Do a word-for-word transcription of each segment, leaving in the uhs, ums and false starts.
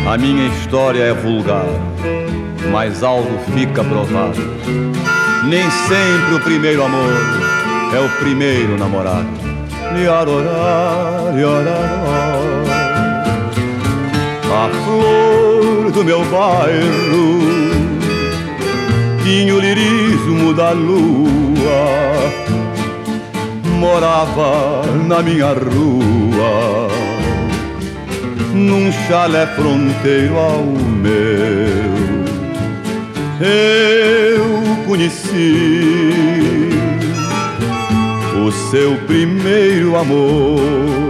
A minha história é vulgar, mas algo fica provado. Nem sempre o primeiro amor é o primeiro namorado. Liarorá, liarorá. A flor do meu bairro tinha o lirismo da lua, morava na minha rua, num chalé fronteiro ao meu. Eu conheci o seu primeiro amor,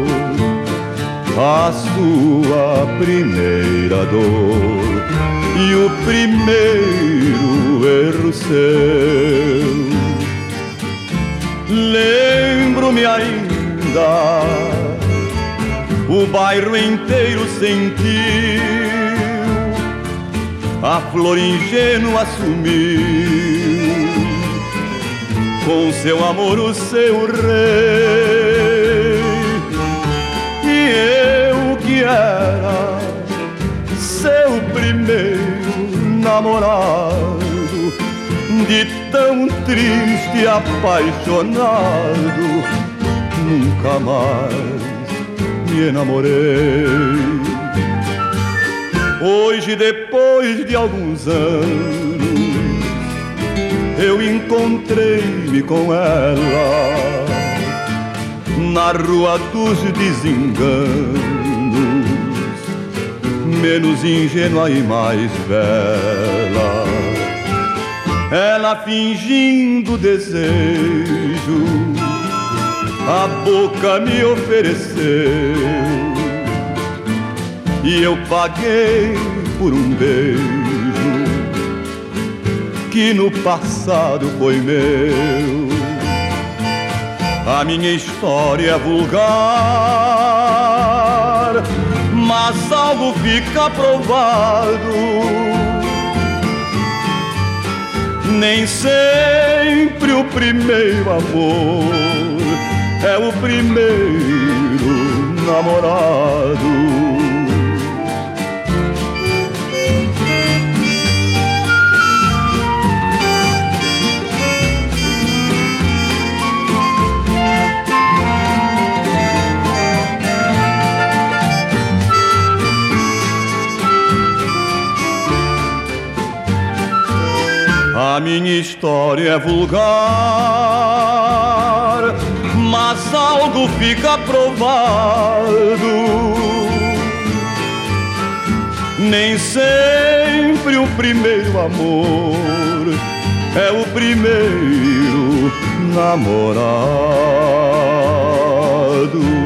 a sua primeira dor e o primeiro erro seu. Lembro-me ainda, o bairro inteiro sentiu, a flor ingênua sumiu, com seu amor o seu rei. E eu que era seu primeiro namorado, de tão triste e apaixonado, nunca mais me enamorei. Hoje, depois de alguns anos, eu encontrei-me com ela na rua dos desenganos, menos ingênua e mais bela. Ela fingindo desejo, a boca me ofereceu, e eu paguei por um beijo que no passado foi meu. A minha história é vulgar, mas algo fica provado. Nem sempre o primeiro amor é o primeiro namorado. A minha história é vulgar, mas algo fica provado. Nem sempre o primeiro amor é o primeiro namorado.